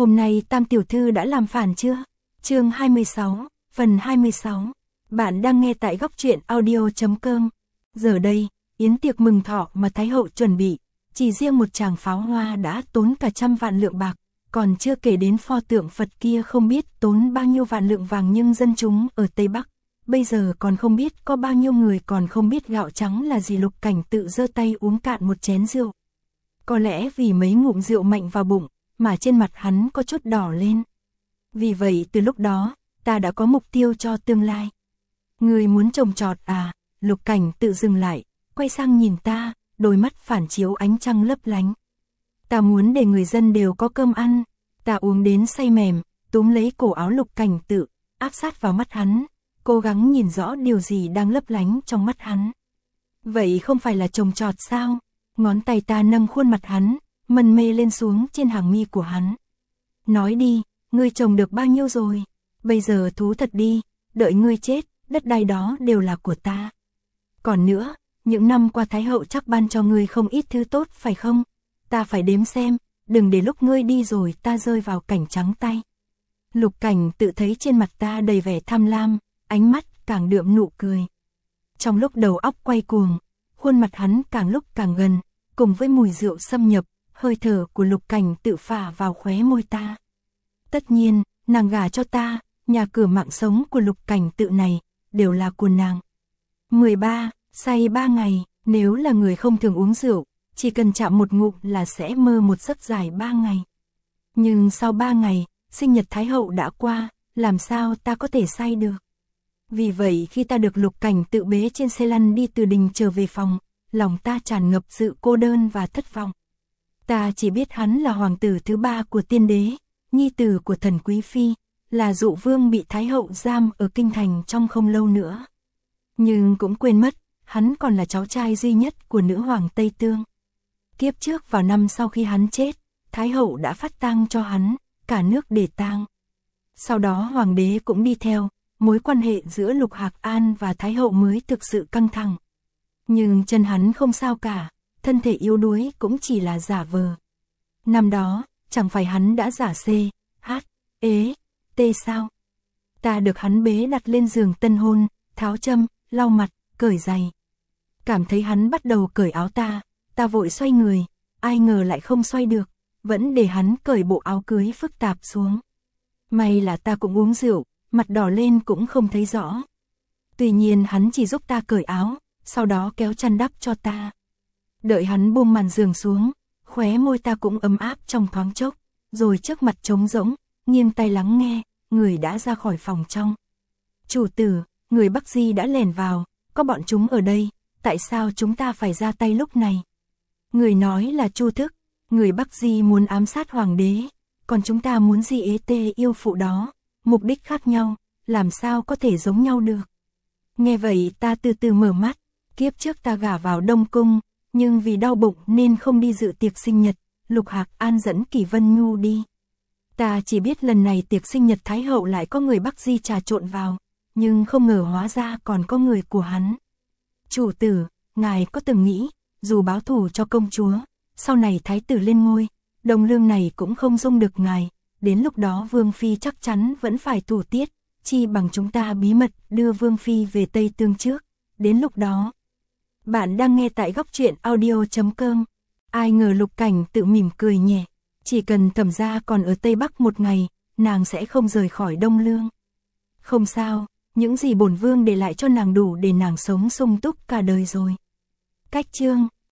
Hôm nay Tam tiểu thư đã làm phản chưa? Chương 26, phần 26. Bạn đang nghe tại góc truyện audio.com. Giờ đây, yến tiệc mừng thọ mà Thái hậu chuẩn bị, chỉ riêng một tràng pháo hoa đã tốn cả 100 vạn lượng bạc, còn chưa kể đến pho tượng Phật kia không biết tốn bao nhiêu vạn lượng vàng, nhưng dân chúng ở Tây Bắc bây giờ còn không biết có bao nhiêu người còn không biết gạo trắng là gì. Lục Cảnh tự giơ tay uống cạn một chén rượu. Có lẽ vì mấy ngụm rượu mạnh vào bụng mà trên mặt hắn có chút đỏ lên. Vì vậy từ lúc đó, ta đã có mục tiêu cho tương lai. Người muốn trồng trọt à? Lục Cảnh tự dừng lại, quay sang nhìn ta, đôi mắt phản chiếu ánh trăng lấp lánh. Ta muốn để người dân đều có cơm ăn. Ta uống đến say mềm, túm lấy cổ áo Lục Cảnh tự, áp sát vào mắt hắn, cố gắng nhìn rõ điều gì đang lấp lánh trong mắt hắn. Vậy không phải là trồng trọt sao? Ngón tay ta nâng khuôn mặt hắn, mân mê lên xuống trên hàng mi của hắn. Nói đi, ngươi trồng được bao nhiêu rồi? Bây giờ thú thật đi, đợi ngươi chết, đất đai đó đều là của ta. Còn nữa, những năm qua Thái hậu chắc ban cho ngươi không ít thứ tốt phải không? Ta phải đếm xem, đừng để lúc ngươi đi rồi ta rơi vào cảnh trắng tay. Lục Cảnh tự thấy trên mặt ta đầy vẻ tham lam, ánh mắt càng đượm nụ cười. Trong lúc đầu óc quay cuồng, khuôn mặt hắn càng lúc càng gần, cùng với mùi rượu xâm nhập, hơi thở của Lục Cảnh tự phả vào khóe môi ta. Tất nhiên, nàng gả cho ta, nhà cửa mạng sống của Lục Cảnh tự này, đều là của nàng. 13, say 3 ngày, nếu là người không thường uống rượu, chỉ cần chạm một ngụm là sẽ mơ một giấc dài 3 ngày. Nhưng sau 3 ngày, sinh nhật Thái hậu đã qua, làm sao ta có thể say được? Vì vậy khi ta được Lục Cảnh tự bế trên xe lăn đi từ đình trở về phòng, lòng ta tràn ngập sự cô đơn và thất vọng. Ta chỉ biết hắn là hoàng tử thứ 3 của tiên đế, nhi tử của thần quý phi, là dụ vương bị Thái hậu giam ở kinh thành trong không lâu nữa. Nhưng cũng quên mất, hắn còn là cháu trai duy nhất của nữ hoàng Tây Tương. Kiếp trước vào năm sau khi hắn chết, Thái hậu đã phát tang cho hắn, cả nước để tang. Sau đó hoàng đế cũng đi theo, mối quan hệ giữa Lục Hạc An và Thái hậu mới thực sự căng thẳng. Nhưng chân hắn không sao cả, thân thể yếu đuối cũng chỉ là giả vờ. Năm đó, chẳng phải hắn đã giả C, H, ế, T sao? Ta được hắn bế đặt lên giường tân hôn, tháo châm, lau mặt, cởi giày. Cảm thấy hắn bắt đầu cởi áo ta vội xoay người, ai ngờ lại không xoay được, vẫn để hắn cởi bộ áo cưới phức tạp xuống. May là ta cũng uống rượu, mặt đỏ lên cũng không thấy rõ. Tuy nhiên hắn chỉ giúp ta cởi áo, sau đó kéo chăn đắp cho ta. Đợi hắn buông màn giường xuống, khóe môi ta cũng ấm áp trong thoáng chốc, rồi trước mặt trống rỗng, nghiêng tai lắng nghe, người đã ra khỏi phòng trong. Chủ tử, người Bắc Di đã lẻn vào, có bọn chúng ở đây, tại sao chúng ta phải ra tay lúc này? Người nói là Chu Thức, người Bắc Di muốn ám sát hoàng đế, còn chúng ta muốn di ế tê yêu phụ đó, mục đích khác nhau, làm sao có thể giống nhau được? Nghe vậy ta từ từ mở mắt, kiếp trước ta gả vào Đông Cung, nhưng vì đau bụng nên không đi dự tiệc sinh nhật, Lục Hạc An dẫn Kỷ Vân Nhu đi. Ta chỉ biết lần này tiệc sinh nhật Thái hậu lại có người Bắc Di trà trộn vào, nhưng không ngờ hóa ra còn có người của hắn. Chủ tử, ngài có từng nghĩ, dù báo thù cho công chúa, sau này Thái tử lên ngôi, đồng lương này cũng không dung được ngài, đến lúc đó Vương Phi chắc chắn vẫn phải thủ tiết, chi bằng chúng ta bí mật đưa Vương Phi về Tây Tương trước, đến lúc đó. Bạn đang nghe tại góc truyện audio.com. Ai ngờ Lục Cảnh tự mỉm cười nhẹ, chỉ cần Thẩm gia còn ở Tây Bắc một ngày, nàng sẽ không rời khỏi Đông Lương. Không sao, những gì bổn vương để lại cho nàng đủ để nàng sống sung túc cả đời rồi. Cách chương